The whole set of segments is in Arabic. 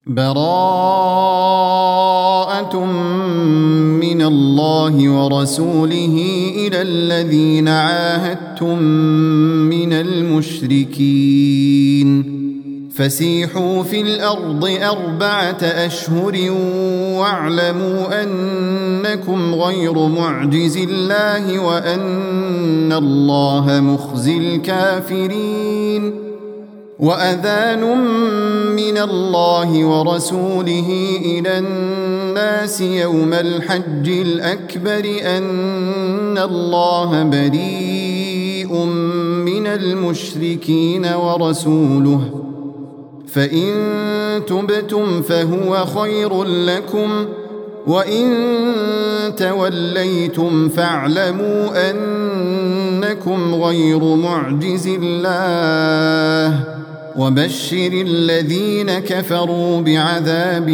براءة من الله ورسوله إلى الذين عاهدتم من المشركين فسيحوا في الأرض 4 أشهر واعلموا أنكم غير معجز الله وأن الله مخزي الكافرين وأذان من الله ورسوله إلى الناس يوم الحج الأكبر أن الله بريء من المشركين ورسوله فإن تبتم فهو خير لكم وإن توليتم فاعلموا أنكم غير معجز الله وبشر الذين كفروا بعذاب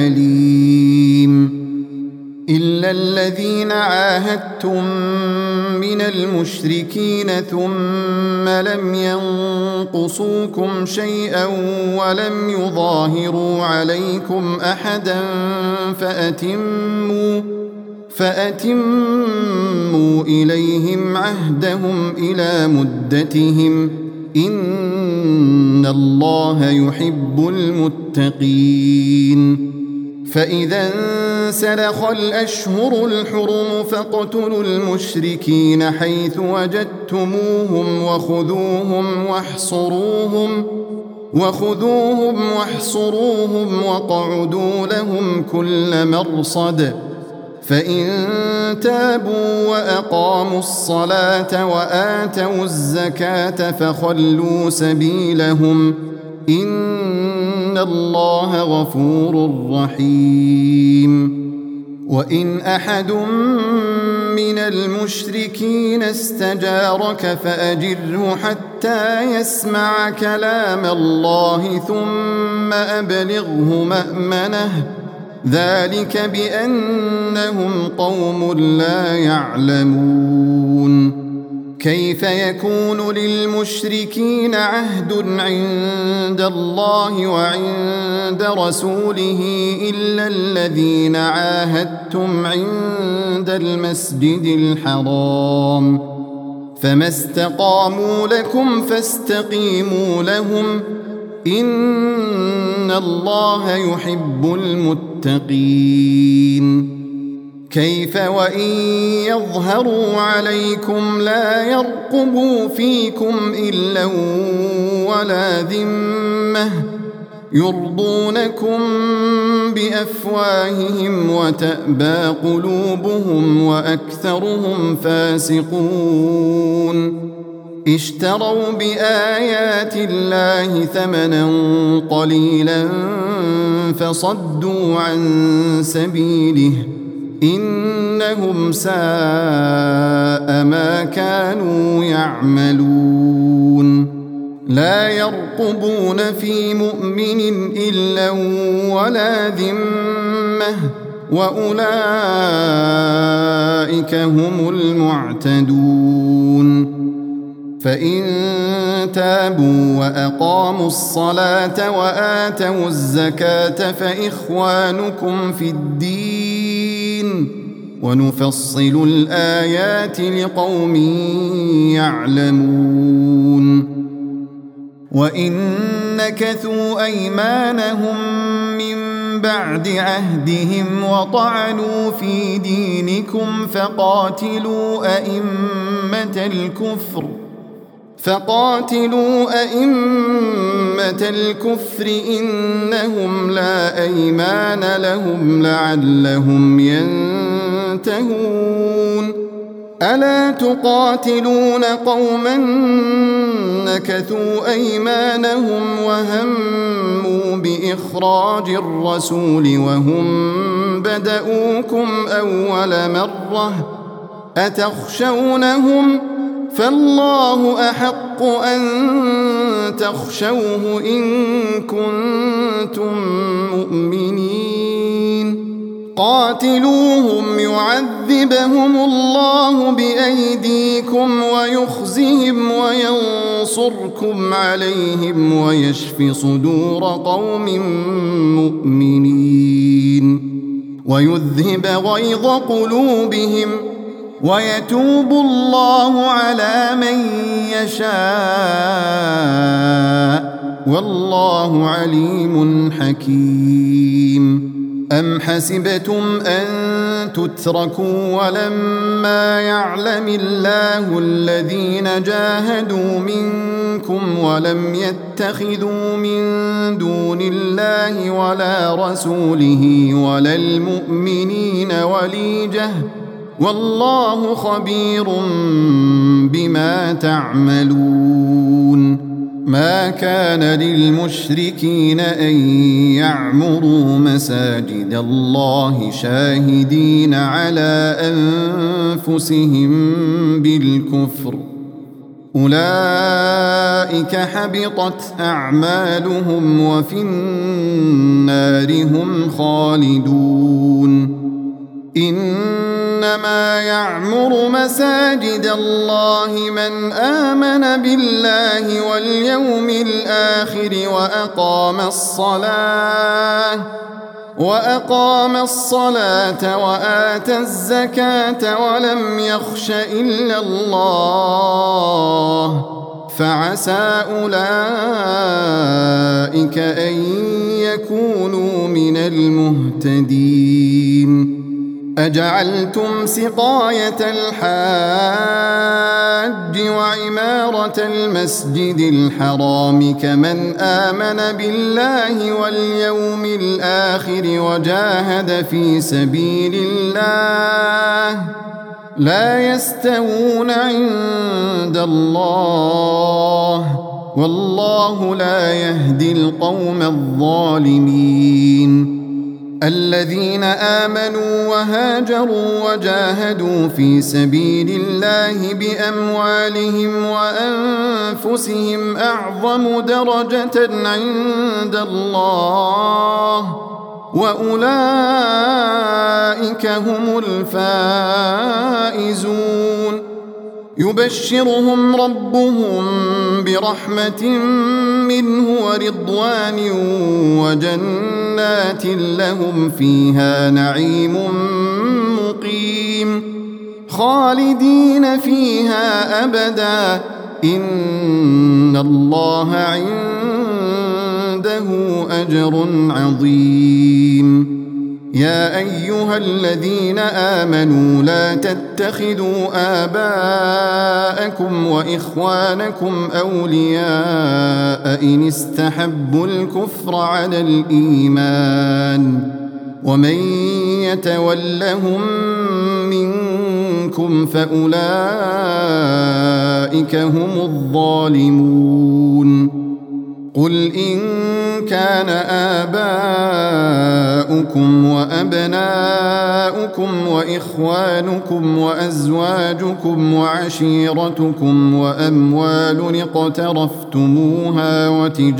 أليم إلا الذين عاهدتم من المشركين ثم لم ينقصوكم شيئا ولم يظاهروا عليكم أحدا فأتموا إليهم عهدهم إلى مدتهم إن الله يحب المتقين فإذا انسلخ الأشهر الحرم فاقتلوا المشركين حيث وجدتموهم وخذوهم واحصروهم واقعدوا لهم كل مرصد فإن تابوا وأقاموا الصلاة وآتوا الزكاة فخلوا سبيلهم إن الله غفور رحيم وإن أحد من المشركين استجارك فأجره حتى يسمع كلام الله ثم أبلغه مأمنه ذلك بأنهم قوم لا يعلمون كيف يكون للمشركين عهد عند الله وعند رسوله إلا الذين عاهدتم عند المسجد الحرام فما استقاموا لكم فاستقيموا لهم إن الله يحب المتقين كيف وإن يظهروا عليكم لا يرقبوا فيكم إلا ولا ذمة يرضونكم بأفواههم وتأبى قلوبهم وأكثرهم فاسقون اشتروا بآيات الله ثمنا قليلا فصدوا عن سبيله إنهم ساء ما كانوا يعملون لا يرقبون في مؤمن إلا ولا ذمة وأولئك هم المعتدون فإن تابوا وأقاموا الصلاة وآتوا الزكاة فإخوانكم في الدين ونفصل الآيات لقوم يعلمون وإن نكثوا أيمانهم من بعد عهدهم وطعنوا في دينكم فقاتلوا أئمة الكفر إنهم لا أيمان لهم لعلهم ينتهون ألا تقاتلون قوما نكثوا أيمانهم وهموا بإخراج الرسول وهم بدؤوكم أول مرة أتخشونهم فالله أحق أن تخشوه إن كنتم مؤمنين قاتلوهم يعذبهم الله بأيديكم ويخزهم ينصركم عليهم ويشف صدور قوم مؤمنين ويذهب غيظ قلوبهم ويتوب الله على من يشاء والله عليم حكيم. أم حسبتم أن تتركوا ولما يعلم الله الذين جاهدوا منكم ولم يتخذوا من دون الله ولا رسوله ولا المؤمنين وليجة والله خبير بما تعملون. ما كان للمشركين أن يعمروا مساجد الله شاهدين على أنفسهم بالكفر أولئك حبطت أعمالهم وفي النار هم خالدون. إنما يعمر مساجد الله من آمن بالله واليوم الآخر وأقام الصلاة وآتى الزكاة ولم يخش إلا الله فعسى أولئك أن يكونوا من المهتدين. أجعلتم سقاية الحاج وعمارة المسجد الحرام كمن آمن بالله واليوم الآخر وجاهد في سبيل الله لا يستوون عند الله والله لا يهدي القوم الظالمين. الذين آمنوا وهاجروا وجاهدوا في سبيل الله بأموالهم وأنفسهم أعظم درجة عند الله وأولئك هم الفائزون. يبشرهم ربهم برحمة منه ورضوان وجنات لهم فيها نعيم مقيم خالدين فيها أبدا إن الله عنده أجر عظيم. يا أيها الذين آمنوا لا تتخذوا آباءكم وإخوانكم أولياء إن استحبوا الكفر على الإيمان ومن يتولهم منكم فأولئك هم الظالمون. قل إن كان آباؤكم وأبناؤكم وإخوانكم وأزواجكم وعشيرتكم وأموال اقترفتموها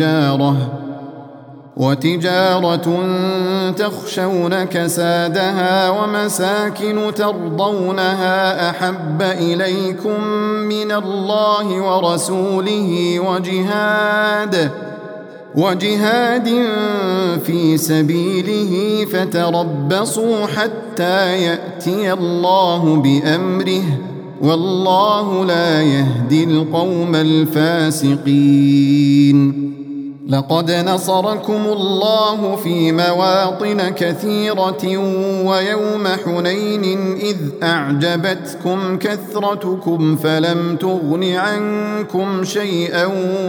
وتجارة تخشون كسادها ومساكن ترضونها أحب إليكم من الله ورسوله وجهاد في سبيله فتربصوا حتى يأتي الله بأمره والله لا يهدي القوم الفاسقين. لقد نصركم الله في مواطن كثيرة ويوم حنين إذ أعجبتكم كثرتكم فلم تغن عنكم شيئا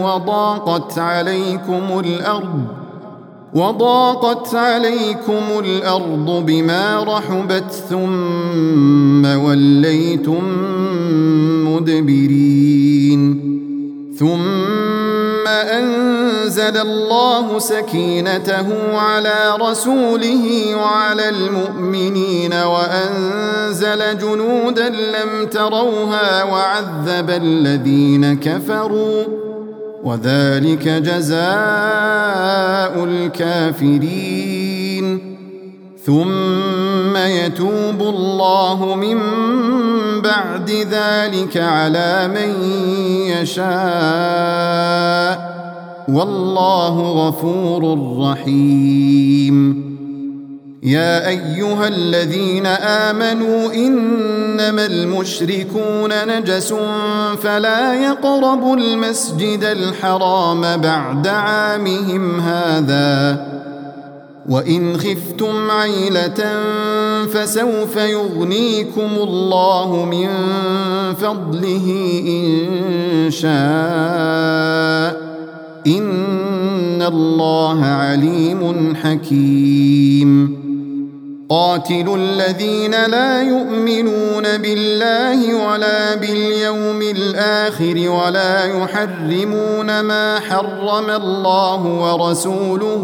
وضاقت عليكم الأرض بما رحبت ثم وليتم مدبرين. ثم أنزل الله سكينته على رسوله وعلى المؤمنين وأنزل جنودا لم تروها وعذب الذين كفروا وذلك جزاء الكافرين. ثم يتوب الله من بعد ذلك على من يشاء والله غفور رحيم. يا أيها الذين آمنوا إنما المشركون نجس فلا يقربوا المسجد الحرام بعد عامهم هذا وإن خفتم عيلة فسوف يغنيكم الله من فضله إن شاء إن الله عليم حكيم. قاتلوا الذين لا يؤمنون بالله ولا باليوم الآخر ولا يحرمون ما حرم الله ورسوله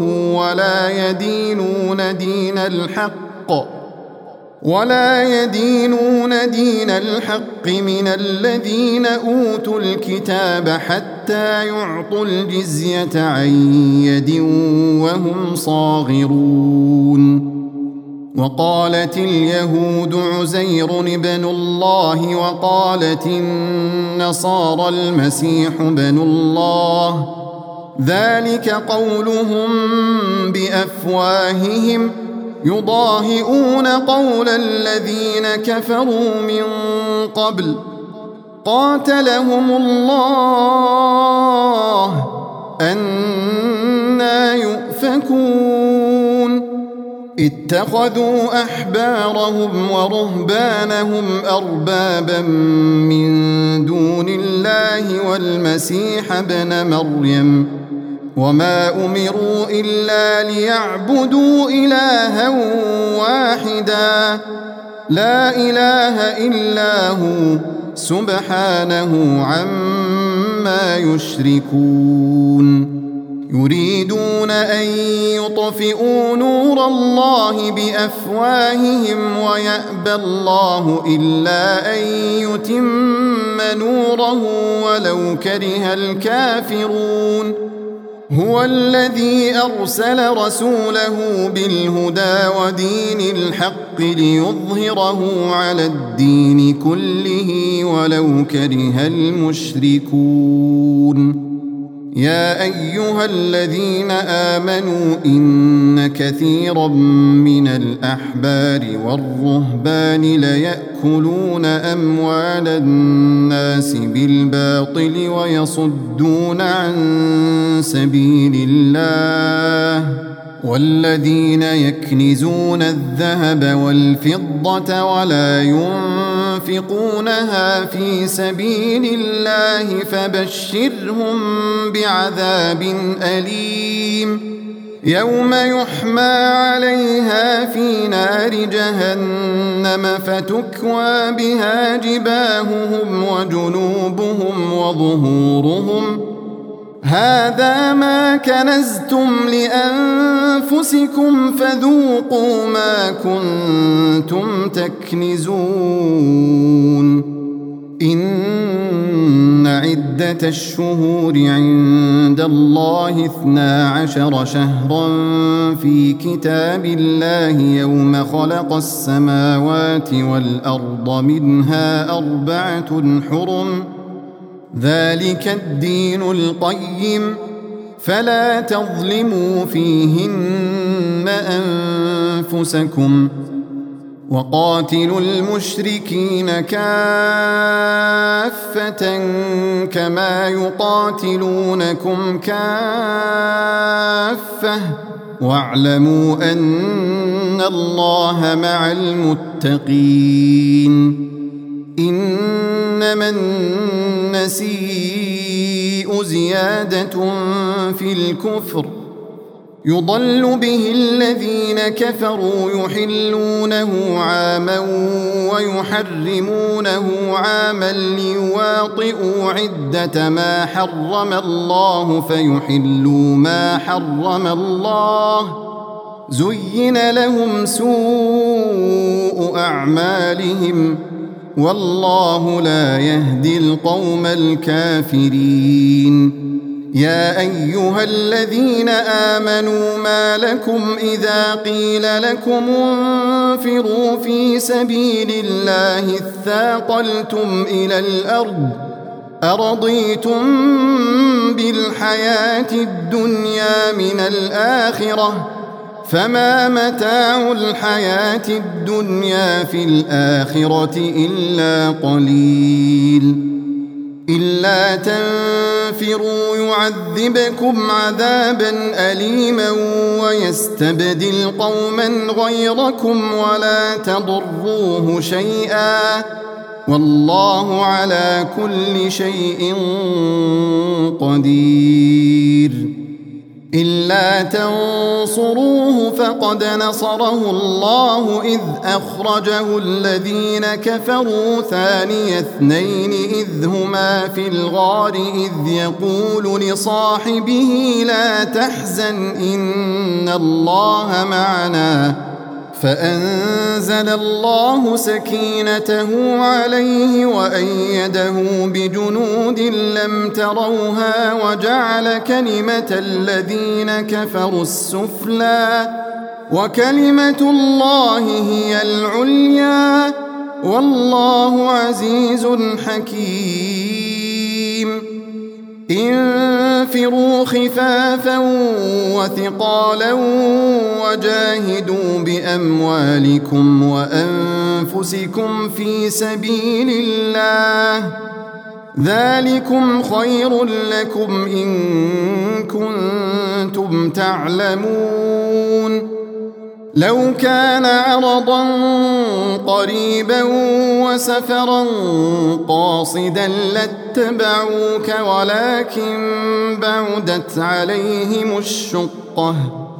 ولا يدينون دين الحق من الذين أوتوا الكتاب حتى يعطوا الجزية عن يد وهم صاغرون. وقالت اليهود عزير ابن الله وقالت النصارى المسيح ابن الله ذلك قولهم بأفواههم يضاهئون قول الذين كفروا من قبل قاتلهم الله أنى يؤفكون. اتخذوا أحبارهم ورهبانهم أربابا من دون الله والمسيح ابن مريم وما أمروا إلا ليعبدوا إلها واحدا لا إله إلا هو سبحانه عما يشركون. يريدون أن يطفئوا نور الله بأفواههم ويأبى الله إلا أن يتم نوره ولو كره الكافرون. هو الذي أرسل رسوله بالهدى ودين الحق ليظهره على الدين كله ولو كره المشركون. يا أيها الذين آمنوا إن كثيرا من الأحبار والرهبان ليأكلون أموال الناس بالباطل ويصدون عن سبيل الله والذين يكنزون الذهب والفضة ولا ينفقونها في سبيل الله فبشرهم بعذاب أليم يوم يحمى عليها في نار جهنم فتكوى بها جباههم وجنوبهم وظهورهم هذا ما كنزتم لأنفسكم فذوقوا ما كنتم تكنزون. إن عدة الشهور عند الله 12 شهرا في كتاب الله يوم خلق السماوات والأرض منها 4 حرم ذلك الدين القيم فلا تظلموا فيهن أنفسكم وقاتلوا المشركين كافة كما يقاتلونكم كافة واعلموا أن الله مع المتقين. إنما النسيء زيادة في الكفر يضل به الذين كفروا يحلونه عاما ويحرمونه عاما ليواطئوا عدة ما حرم الله فيحلوا ما حرم الله زين لهم سوء أعمالهم والله لا يهدي القوم الكافرين. يا أيها الذين آمنوا ما لكم إذا قيل لكم انفروا في سبيل الله اثاقلتم إلى الأرض أرضيتم بالحياة الدنيا من الآخرة فما متاع الحياة الدنيا في الآخرة إلا قليل إلا تنفروا يعذبكم عذابا أليما ويستبدل قوما غيركم ولا تضروه شيئا والله على كل شيء قدير إلا تنصروه فقد نصره الله إذ أخرجه الذين كفروا ثاني اثنين إذ هما في الغار إذ يقول لصاحبه لا تحزن إن الله معنا فأنزل الله سكينته عليه وأيده بجنود لم تروها وجعل كلمة الذين كفروا السفلى وكلمة الله هي العليا والله عزيز حكيم انفروا خفافا وثقالا وجاهدوا بأموالكم وأنفسكم في سبيل الله ذلكم خير لكم إن كنتم تعلمون لو كان عرضا قريبا وسفرا قاصدا لاتبعوك ولكن بعدت عليهم الشقة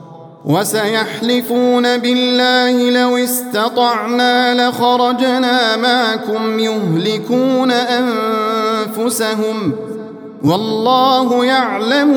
وسيحلفون بالله لو استطعنا لخرجنا معكم يهلكون أنفسهم والله يعلم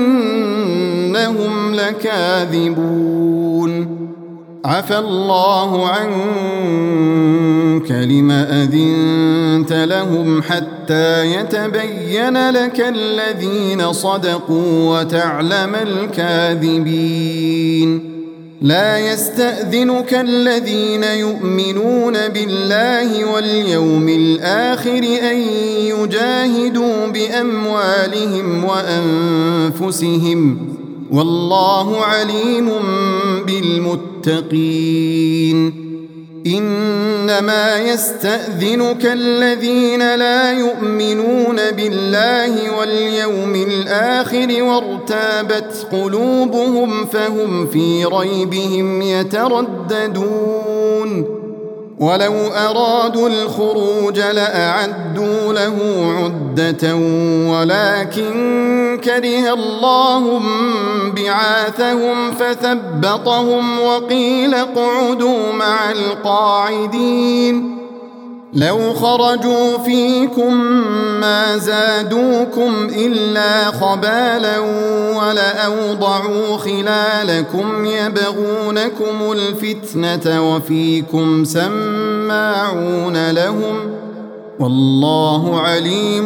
إنهم لكاذبون عفى الله عنك لم أذنت لهم حتى يتبين لك الذين صدقوا وتعلم الكاذبين لا يستأذنك الذين يؤمنون بالله واليوم الآخر أن يجاهدوا بأموالهم وأنفسهم والله عليم بالمتقين إنما يستأذنك الذين لا يؤمنون بالله واليوم الآخر وارتابت قلوبهم فهم في ريبهم يترددون ولو أرادوا الخروج لأعدوا له عدة ولكن كره الله بعاثهم فثبطهم وقيل اقعدوا مع القاعدين لو خرجوا فيكم ما زادوكم إلا خبالا ولأوضعوا خلالكم يبغونكم الفتنة وفيكم سماعون لهم والله عليم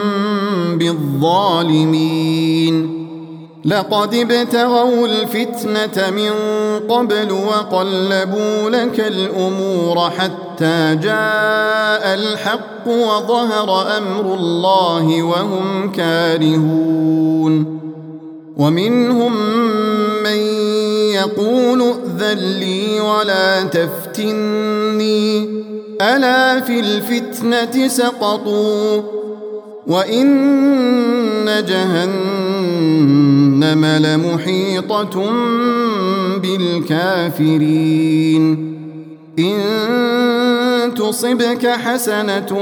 بالظالمين لقد ابتغوا الفتنة من قبل وقلبوا لك الأمور حتى جاء الحق وظهر أمر الله وهم كارهون ومنهم من يقول ائذن لي ولا تفتني ألا في الفتنة سقطوا وإن جهنم لمحيطة بالكافرين إن تصبك حسنة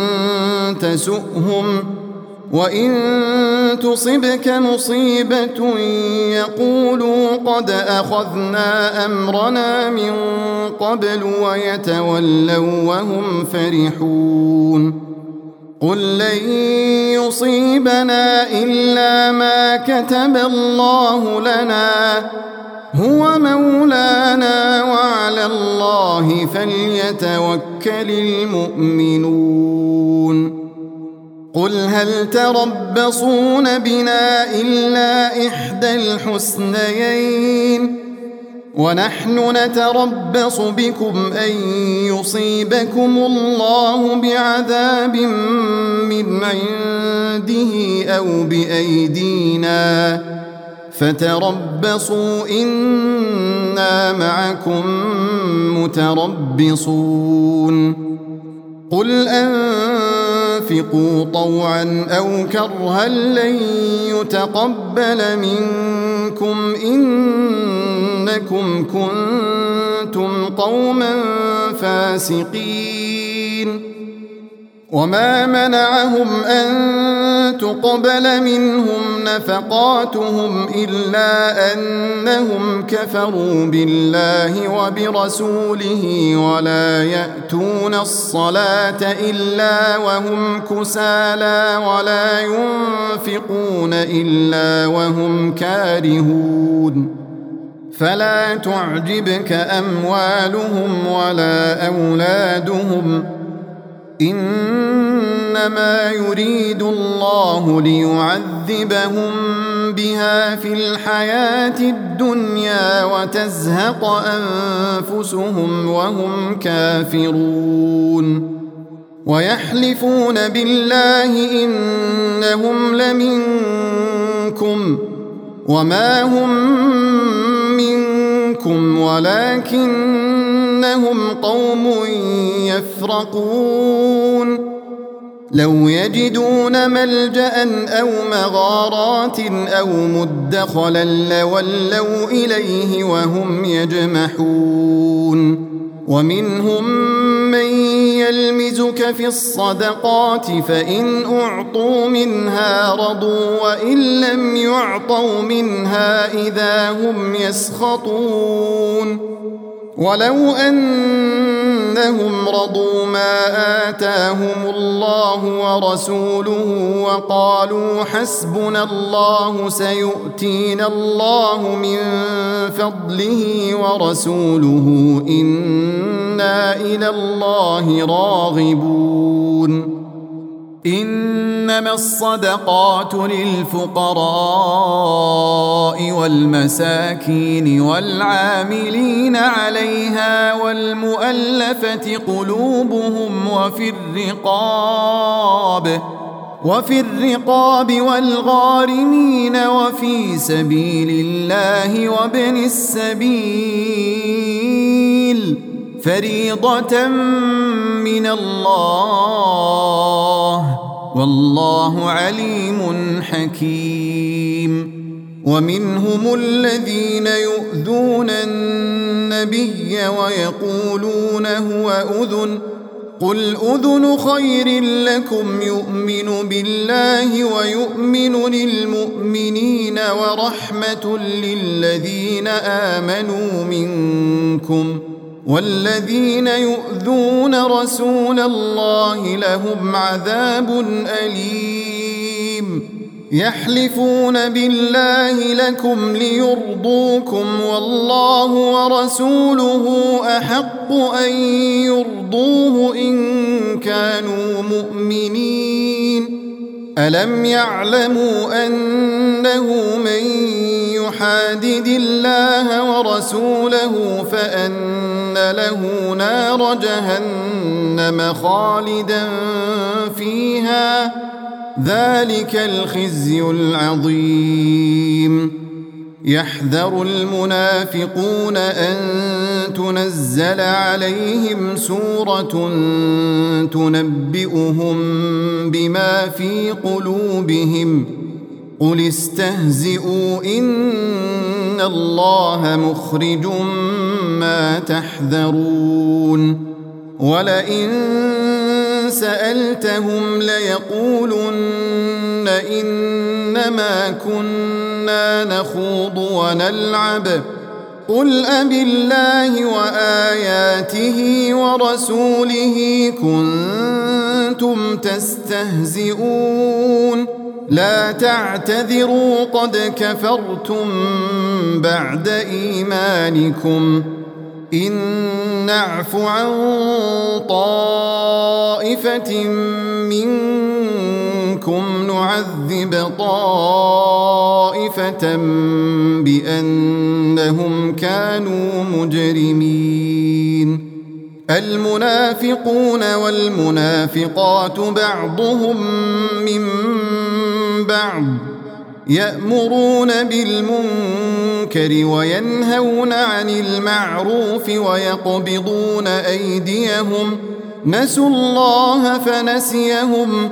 تسؤهم وإن تصبك مصيبة يقولوا قد أخذنا أمرنا من قبل ويتولوا وهم فرحون قل لن يصيبنا إلا ما كتب الله لنا هو مولانا وعلى الله فليتوكل المؤمنون قل هل تربصون بنا إلا إحدى الحسنيين ونحن نتربص بكم أن يصيبكم الله بعذاب من عنده أو بأيدينا فتربصوا إنا معكم متربصون قل أنفقوا طوعا أو كرها لن يتقبل منكم إنكم كنتم قوما فاسقين وما منعهم أن تقبل منهم نفقاتهم إلا أنهم كفروا بالله وبرسوله ولا يأتون الصلاة إلا وهم كسالى ولا ينفقون إلا وهم كارهون فلا تعجبك أموالهم ولا أولادهم إنما يريد الله ليعذبهم بها في الحياة الدنيا وتزهق أنفسهم وهم كافرون ويحلفون بالله إنهم لمنكم وما هم منكم ولكنهم قوم يفرقون لو يجدون ملجأ أو مغارات أو مدخلا لولوا إليه وهم يجمحون ومنهم من يلمزك في الصدقات فإن أعطوا منها رضوا وإن لم يعطوا منها إذا هم يسخطون ولو أنهم رضوا ما آتاهم الله ورسوله وقالوا حسبنا الله سيؤتينا الله من فضله ورسوله إنا إلى الله راغبون إنما الصدقات للفقراء والمساكين والعاملين عليها والمؤلفة قلوبهم وفي الرقاب والغارمين وفي سبيل الله وابن السبيل فريضة من الله والله عليم حكيم ومنهم الذين يؤذون النبي ويقولون هو أذن قل أذن خير لكم يؤمن بالله ويؤمن للمؤمنين ورحمة للذين آمنوا منكم والذين يؤذون رسول الله لهم عذاب أليم يحلفون بالله لكم ليرضوكم والله ورسوله أحق أن يرضوه إن كانوا مؤمنين ألم يعلموا أنه من يحادد الله ورسوله فأن له نار جهنم خالدا فيها ذلك الخزي العظيم يحذر المنافقون أن تنزل عليهم سورة تنبئهم بما في قلوبهم قل استهزئوا إن الله مخرج ما تحذرون ولئن سألتهم ليقولن إنما كنا نخوض ونلعب قل أبالله وآياته ورسوله كنتم تستهزئون لا تعتذروا قد كفرتم بعد إيمانكم إن نعف عن طائفة منكم منكم نعذب طائفة بأنهم كانوا مجرمين المنافقون والمنافقات بعضهم من بعض يأمرون بالمنكر وينهون عن المعروف ويقبضون أيديهم نسوا الله فنسيهم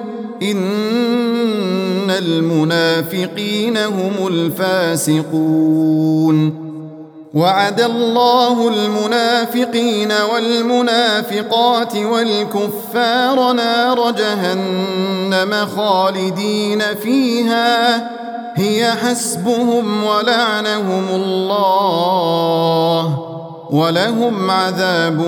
إن المنافقين هم الفاسقون وعد الله المنافقين والمنافقات والكفار نار جهنم خالدين فيها هي حسبهم ولعنهم الله ولهم عذاب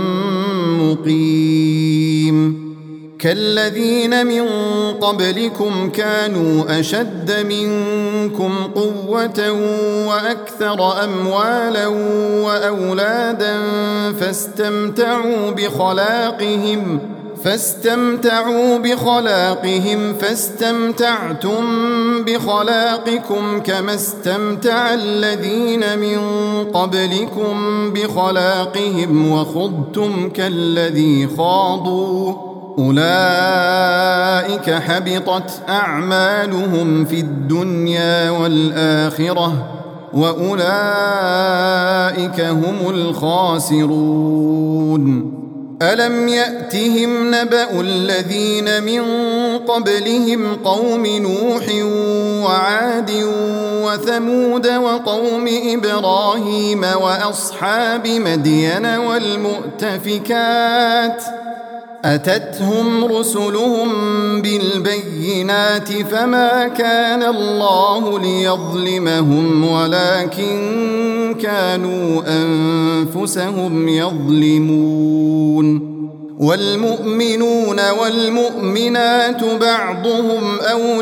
مقيم كالذين من قبلكم كانوا أشد منكم قوة وأكثر أموالا وأولادا فاستمتعوا بخلاقهم فاستمتعتم بخلاقكم كما استمتع الذين من قبلكم بخلاقهم وخضتم كالذي خاضوا أولئك حبطت أعمالهم في الدنيا والآخرة وأولئك هم الخاسرون ألم يأتهم نبأ الذين من قبلهم قوم نوح وعاد وثمود وقوم إبراهيم وأصحاب مدين والمؤتفكات أتتهم رسلهم بالبينات فما كان الله ليظلمهم ولكن كانوا أنفسهم يظلمون والمؤمنون والمؤمنات بعضهم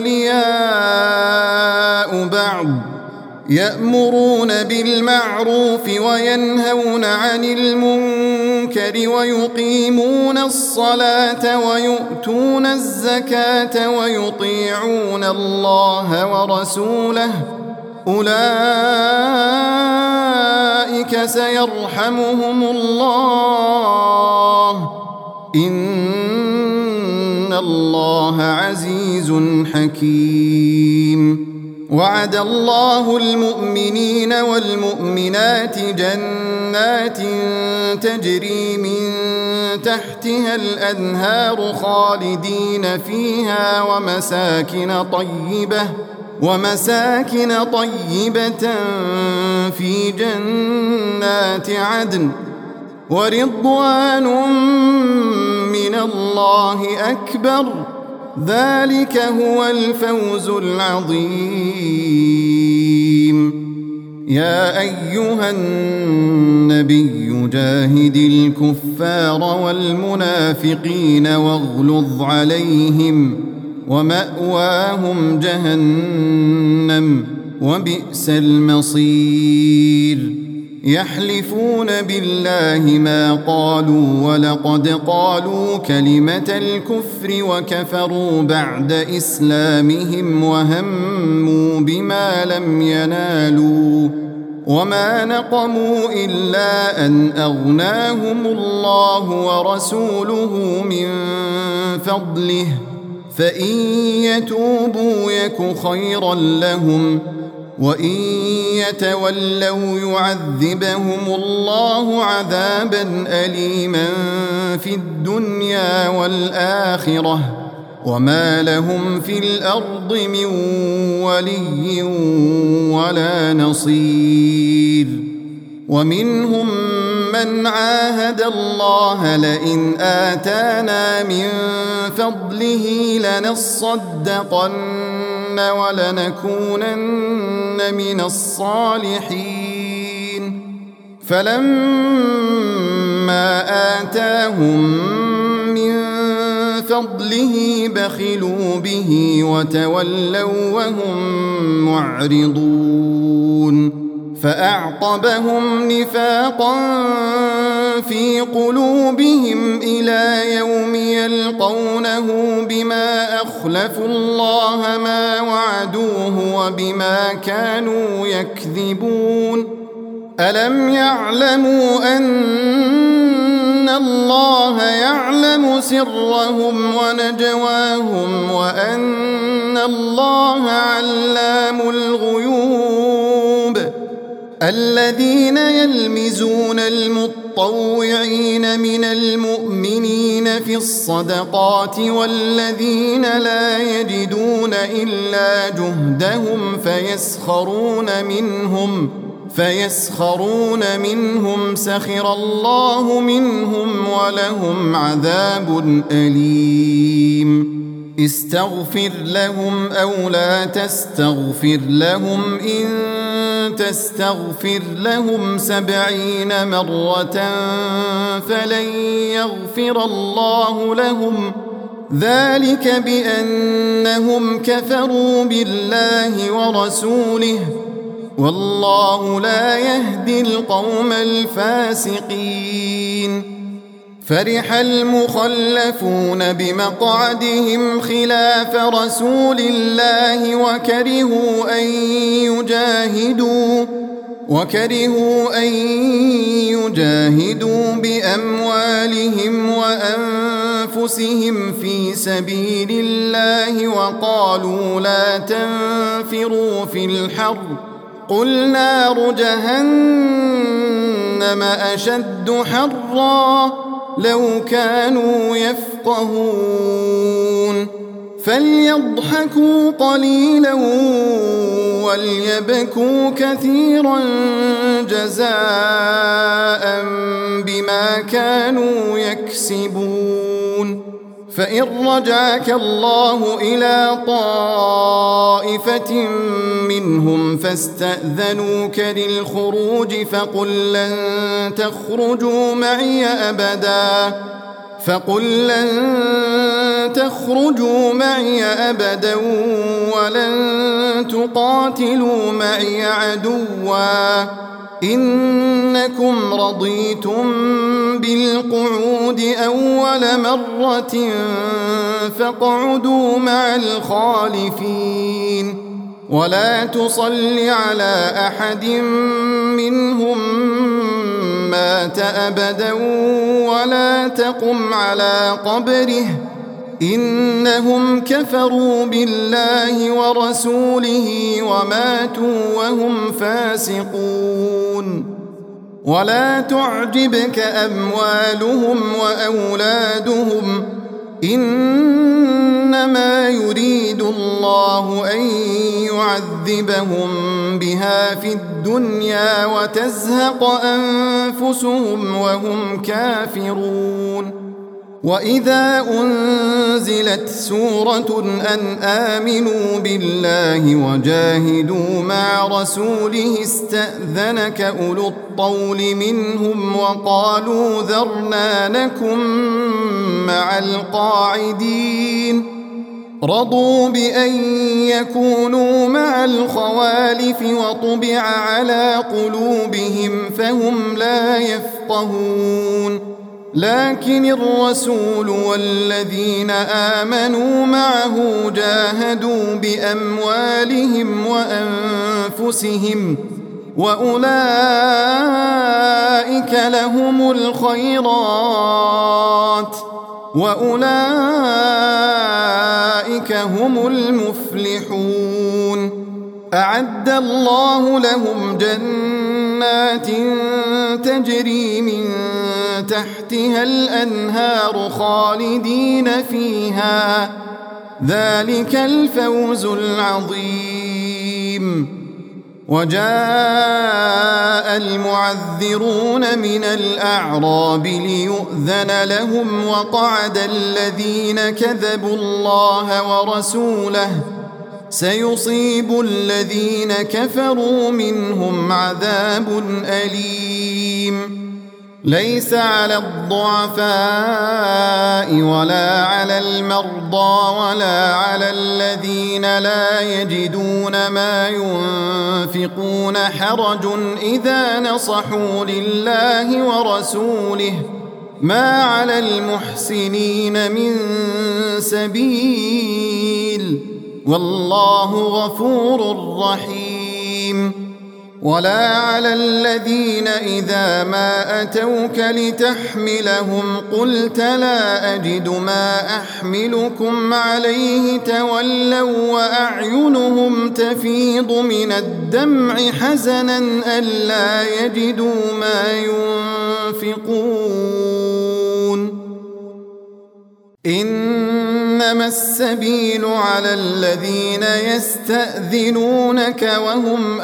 أولياء بعض يأمرون بالمعروف وينهون عن المنكر ويقيمون الصلاة ويؤتون الزكاة ويطيعون الله ورسوله أولئك سيرحمهم الله إن الله عزيز حكيم وعد الله المؤمنين والمؤمنات جنات تجري من تحتها الأنهار خالدين فيها ومساكن طيبة في جنات عدن ورضوان من الله أكبر ذلك هو الفوز العظيم يا أيها النبي جاهد الكفار والمنافقين واغلظ عليهم ومأواهم جهنم وبئس المصير يحلفون بالله ما قالوا ولقد قالوا كلمة الكفر وكفروا بعد إسلامهم وهموا بما لم ينالوا وما نقموا إلا أن أغناهم الله ورسوله من فضله فإن يتوبوا يك خيرا لهم وإن يتولوا يعذبهم الله عذابا أليما في الدنيا والآخرة وما لهم في الأرض من ولي ولا نصير ومنهم من عاهد الله لئن آتانا من فضله لنصدقن ولنكونن من الصالحين فلما آتاهم من فضله بخلوا به وتولوا وهم معرضون فأعقبهم نفاقا في قلوبهم إلى يوم يلقونه بما أخلفوا الله ما وعدوه وبما كانوا يكذبون ألم يعلموا أن الله يعلم سرهم ونجواهم وأن الله علام الغيوب الذين يلمزون المطوعين من المؤمنين في الصدقات والذين لا يجدون إلا جهدهم فيسخرون منهم سخر الله منهم ولهم عذاب أليم استغفر لهم أو لا تستغفر لهم إن تستغفر لهم 70 مرة فلن يغفر الله لهم ذلك بأنهم كفروا بالله ورسوله والله لا يهدي القوم الفاسقين فرح المخلفون بمقعدهم خلاف رسول الله وكرهوا أن يجاهدوا بأموالهم وأنفسهم في سبيل الله وقالوا لا تنفروا في الحر قل نار جهنم أشد حرا لو كانوا يفقهون فليضحكوا قليلا وليبكوا كثيرا جزاء بما كانوا يكسبون فإن رجعك الله إلى طائفة منهم فاستأذنوك للخروج فقل لن تخرجوا معي أبدا ولن تقاتلوا معي عدوا إنكم رضيتم بالقعود أول مرة فاقعدوا مع الخالفين ولا تصل على أحد منهم مات أبدا ولا تقم على قبره إنهم كفروا بالله ورسوله وماتوا وهم فاسقون ولا تعجبك أموالهم وأولادهم إنما يريد الله أن يعذبهم بها في الدنيا وتزهق أنفسهم وهم كافرون وإذا أنزلت سورة أن آمنوا بالله وجاهدوا مع رسوله استأذنك أولو الطول منهم وقالوا ذرنا نكن مع القاعدين رضوا بأن يكونوا مع الخوالف وطبع على قلوبهم فهم لا يفقهون لكن الرسول والذين آمنوا معه جاهدوا بأموالهم وأنفسهم وأولئك لهم الخيرات وأولئك هم المفلحون أعد الله لهم جنات تجري من تحتها الأنهار خالدين فيها ذلك الفوز العظيم وجاء المعذرون من الأعراب ليؤذن لهم وقعد الذين كذبوا الله ورسوله سيصيب الذين كفروا منهم عذاب أليم ليس على الضعفاء ولا على المرضى ولا على الذين لا يجدون ما ينفقون حرج إذا نصحوا لله ورسوله ما على المحسنين من سبيل والله غفور رحيم. ولا على الذين إذا ما أتوك لتحملهم قلت لا أجد ما أحملكم عليه تولوا وأعينهم تفيض من الدمع حزنا ألا يجدوا ما ينفقون. إنما السبيل على الذين يستأذنونك وهم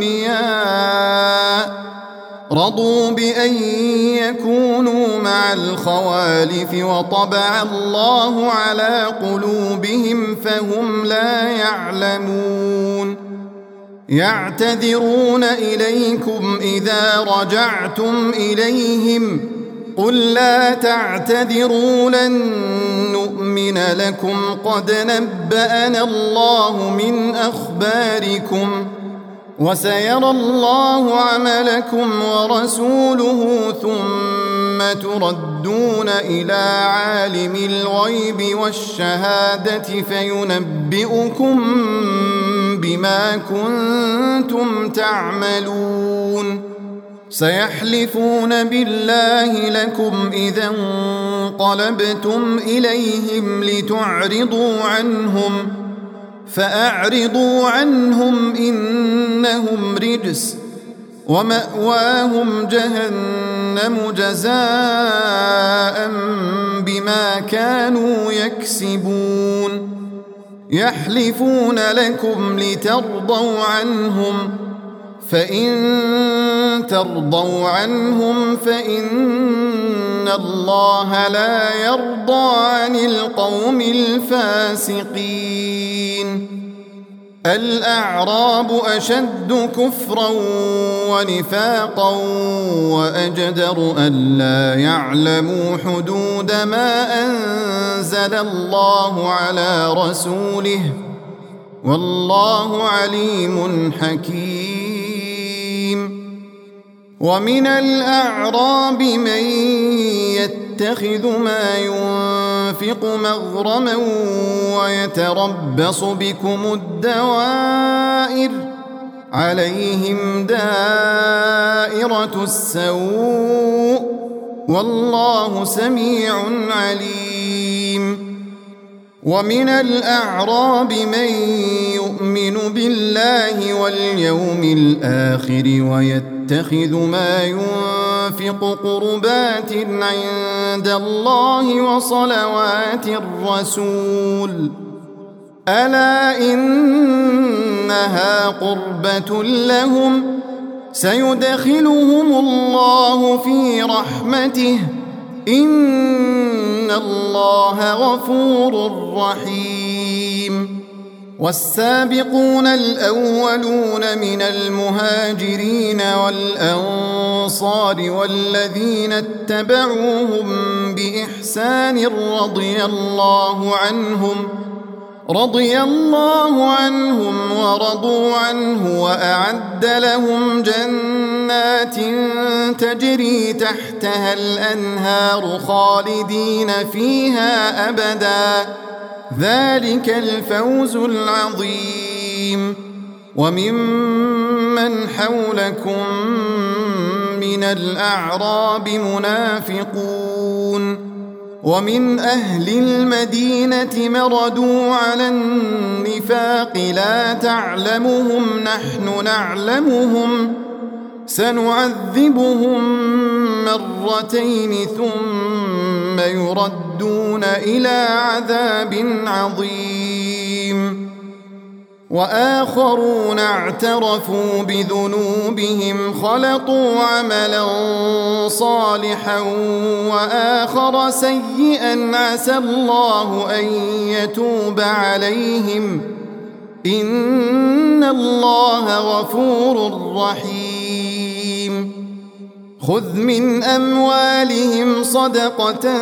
أغنياء رضوا بأن يكونوا مع الخوالف وطبع الله على قلوبهم فهم لا يعلمون. يعتذرون إليكم إذا رجعتم إليهم قل لا تعتذروا لن نؤمن لكم قد نبأنا الله من أخباركم وسيرى الله عملكم ورسوله ثم تردون إلى عالم الغيب والشهادة فينبئكم بما كنتم تعملون. سيحلفون بالله لكم إذا انقلبتم إليهم لتعرضوا عنهم فأعرضوا عنهم إنهم رجس ومأواهم جهنم جزاء بما كانوا يكسبون. يحلفون لكم لترضوا عنهم فإن ترضوا عنهم فإن الله لا يرضى عن القوم الفاسقين. الأعراب أشد كفرا ونفاقا وأجدر ألا يعلموا حدود ما أنزل الله على رسوله والله عليم حكيم. ومن الأعراب من يتخذ ما ينفق مغرما ويتربص بكم الدوائر عليهم دائرة السوء والله سميع عليم. ومن الأعراب من يؤمن بالله واليوم الآخر ويتخذ ما ينفق قربات عند الله وصلوات الرسول ألا إنها قربة لهم سيدخلهم الله في رحمته إن الله غفور رحيم. والسابقون الأولون من المهاجرين والأنصار والذين اتبعوهم بإحسان رضي الله عنهم ورضوا عنه وأعد لهم جنات تجري تحتها الأنهار خالدين فيها أبدا ذلك الفوز العظيم. وممن حولكم من الأعراب منافقون ومن أهل المدينة مردوا على النفاق لا تعلمهم نحن نعلمهم سنعذبهم مرتين ثم يردون إلى عذاب عظيم. وآخرون اعترفوا بذنوبهم خلطوا عملا صالحا وآخر سيئا عسى الله أن يتوب عليهم إن الله غفور رحيم. خذ من أموالهم صدقة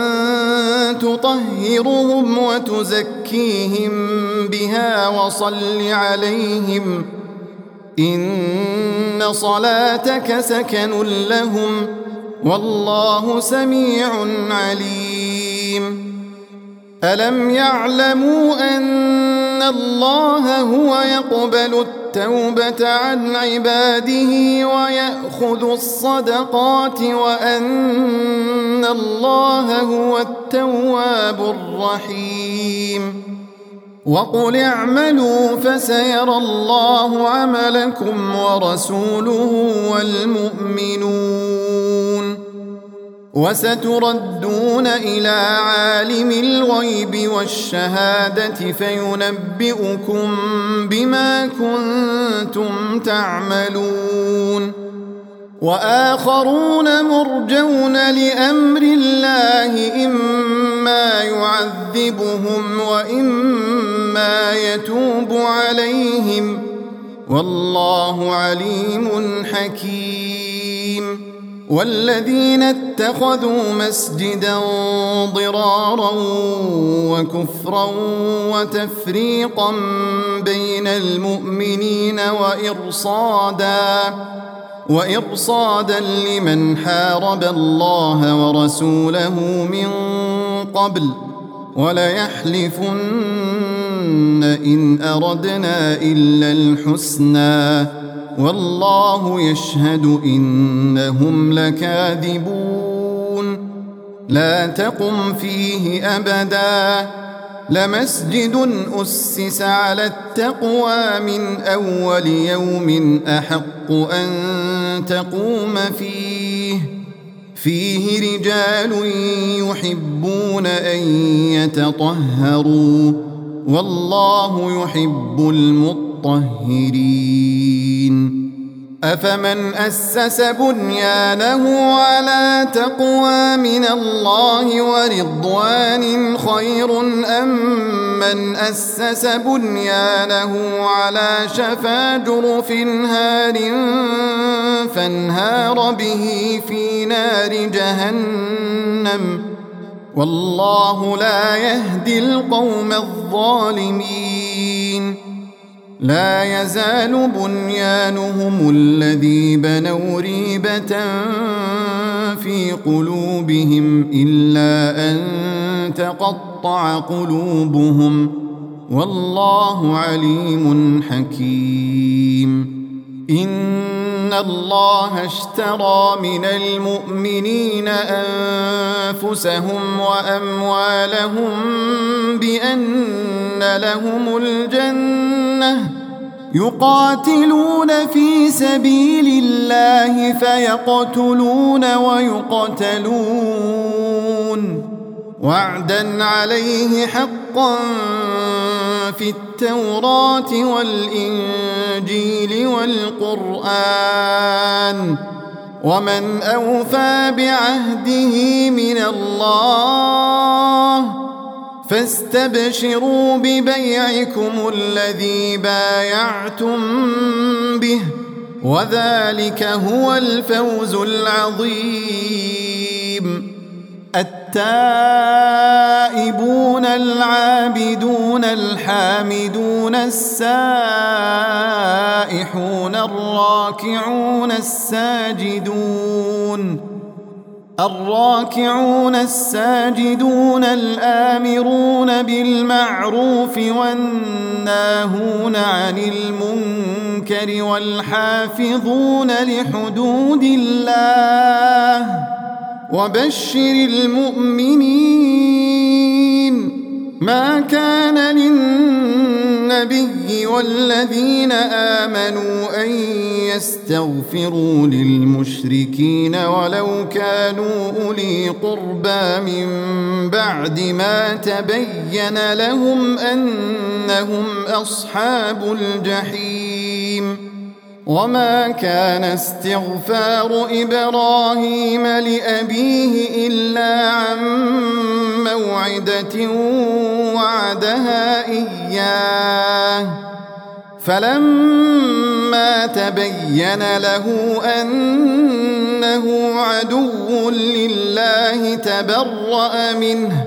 تطهرهم وتزكيهم بها وصل عليهم إن صلاتك سكن لهم والله سميع عليم ألم يعلموا أن الله هو يقبل التوبة عن عباده ويأخذ الصدقات وأن الله هو التواب الرحيم وقل اعملوا فسيرى الله عملكم ورسوله والمؤمنون وستردون إلى عالم الغيب والشهادة فينبئكم بما كنتم تعملون وآخرون مرجون لأمر الله إما يعذبهم وإما يتوب عليهم والله عليم حكيم والذين اتخذوا مسجدا ضرارا وكفرا وتفريقا بين المؤمنين وإرصادا لمن حارب الله ورسوله من قبل وليحلفن إن أردنا إلا الحسنى والله يشهد إنهم لكاذبون لا تقم فيه أبدا لمسجد أسس على التقوى من أول يوم أحق أن تقوم فيه رجال يحبون أن يتطهروا والله يحب المطهرين أفمن أسس بنيانه على تقوى من الله ورضوان خير أم من أسس بنيانه على شفا جرف هار فانهار به في نار جهنم والله لا يهدي القوم الظالمين لا يزال بنيانهم الذي بنوا ريبة في قلوبهم إلا أن تقطع قلوبهم والله عليم حكيم إن الله اشترى من المؤمنين أنفسهم وأموالهم بأن لهم الجنة يقاتلون في سبيل الله فيقتلون ويقتلون وعدا عليه حقا في التوراة والإنجيل والقرآن ومن أوفى بعهده من الله فاستبشروا ببيعكم الذي بايعتم به وذلك هو الفوز العظيم التائبون العابدون الحامدون السائحون الراكعون الساجدون الآمرون بالمعروف والناهون عن المنكر والحافظون لحدود الله وبشر المؤمنين ما كان للنبي والذين آمنوا أن يستغفروا للمشركين ولو كانوا أولي قربى من بعد ما تبين لهم أنهم أصحاب الجحيم وما كان استغفار إبراهيم لأبيه إلا عن موعدة وعدها إياه فلما فلما تبين له أنه عدو لله تبرأ منه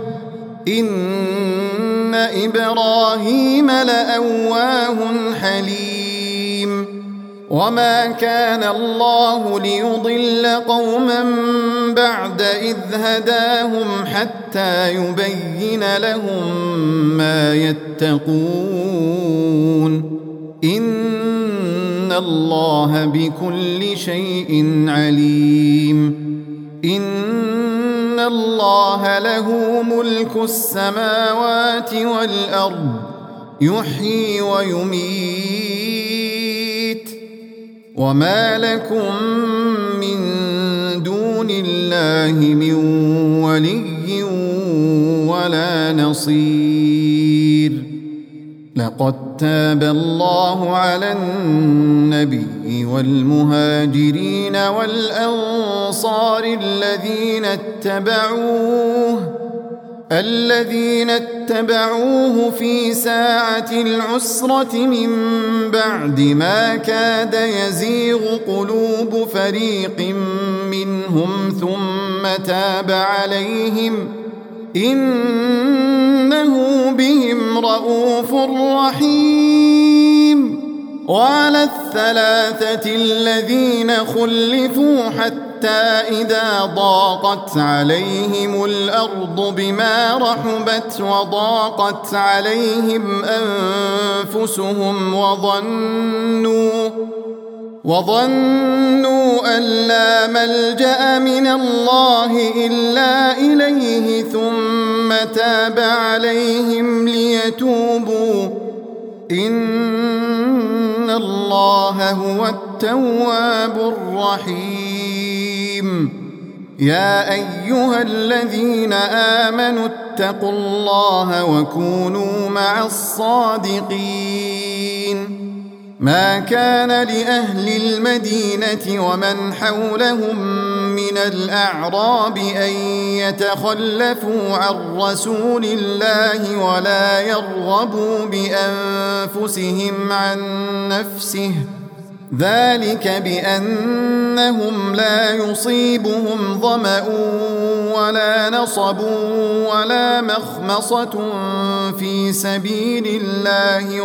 إن إبراهيم لأواه حليم وما كان الله ليضل قوما بعد إذ هداهم حتى يبين لهم ما يتقون إن الله بكل شيء عليم إن الله له ملك السماوات والأرض يحيي ويميت وما لكم من دون الله من ولي ولا نصير لقد تاب الله على النبي والمهاجرين والأنصار الذين اتبعوه في ساعة العسرة من بعد ما كاد يزيغ قلوب فريق منهم ثم تاب عليهم إنه بهم رءوف رحيم وعلى الثلاثة الذين خلفوا حتى إذا ضاقت عليهم الأرض بما رحبت وضاقت عليهم أنفسهم وظنوا أن لا ملجأ من الله إلا إليه ثم تاب عليهم ليتوبوا إن الله هو التواب الرحيم يا أيها الذين آمنوا اتقوا الله وكونوا مع الصادقين ما كان لأهل المدينة ومن حولهم من الأعراب أن يتخلفوا عن رسول الله ولا يرغبوا بأنفسهم عن نفسه ذلك بأنهم لا يصيبهم ظمأ ولا نصب ولا مخمصة في سبيل الله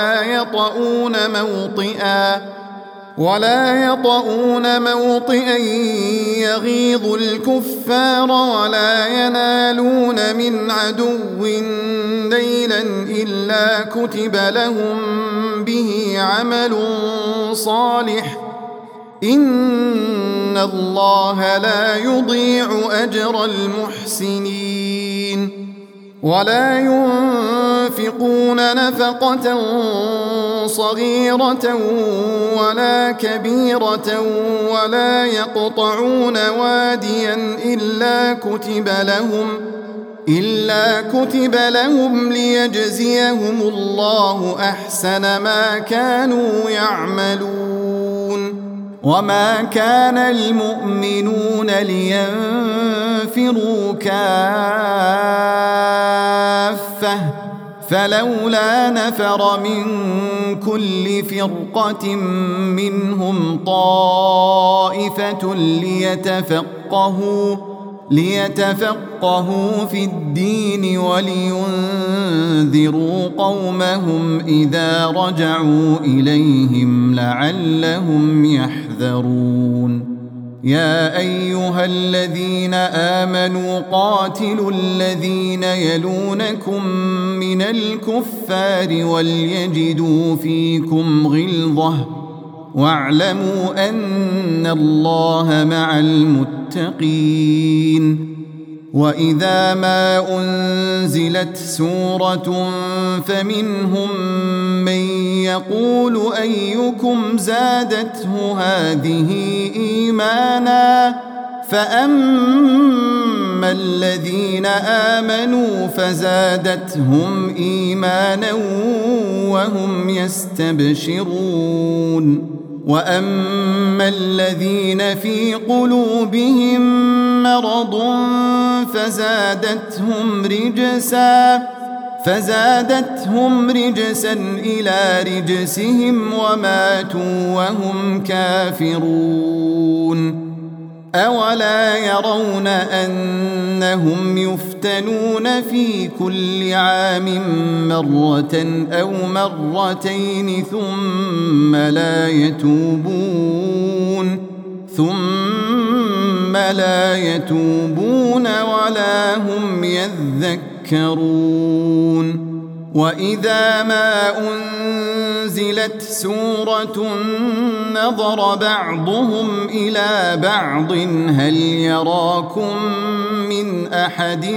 ولا يطؤون موطئا يغيظ الكفار ولا ينالون من عدو نيلا إلا كتب لهم به عمل صالح إن الله لا يضيع أجر المحسنين ولا ينفقون نفقة صغيرة ولا كبيرة ولا يقطعون واديا إلا كتب لهم ليجزيهم الله أحسن ما كانوا يعملون وما كان المؤمنون لينفروا كافة فلولا نفر من كل فرقة منهم طائفة ليتفقهوا في الدين ولينذروا قومهم إذا رجعوا إليهم لعلهم يحذرون يا أيها الذين آمنوا قاتلوا الذين يلونكم من الكفار وليجدوا فيكم غلظة واعلموا أن الله مع المتقين وإذا ما أنزلت سورة فمنهم من يقول أيكم زادته هذه إيمانا فأما الذين آمنوا فزادتهم إيمانا وهم يستبشرون وأما الذين في قلوبهم مرض فزادتهم رجسا فزادتهم رجسا إلى رجسهم وماتوا وهم كافرون أولا يرون أنهم يفتنون في كل عام مرة أو مرتين ثم لا يتوبون ولا هم يذكرون وإذا ما أنزلت سورة نظر بعضهم إلى بعض هل يراكم من أحد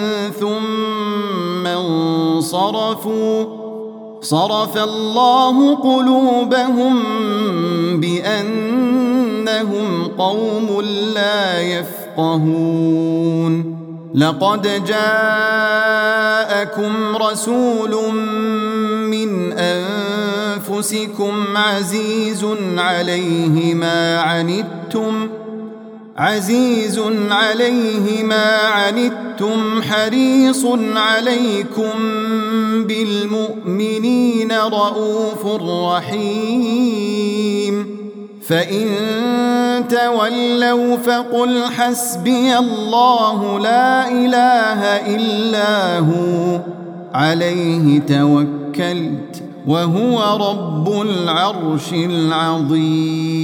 ثم انصرفوا صرف الله قلوبهم بأنهم قوم لا يفقهون لقد جاءكم رسول من أنفسكم عزيز عليه ما عنتم حريص عليكم بالمؤمنين رؤوف رحيم فإن تولوا فقل حسبي الله لا إله إلا هو عليه توكلت وهو رب العرش العظيم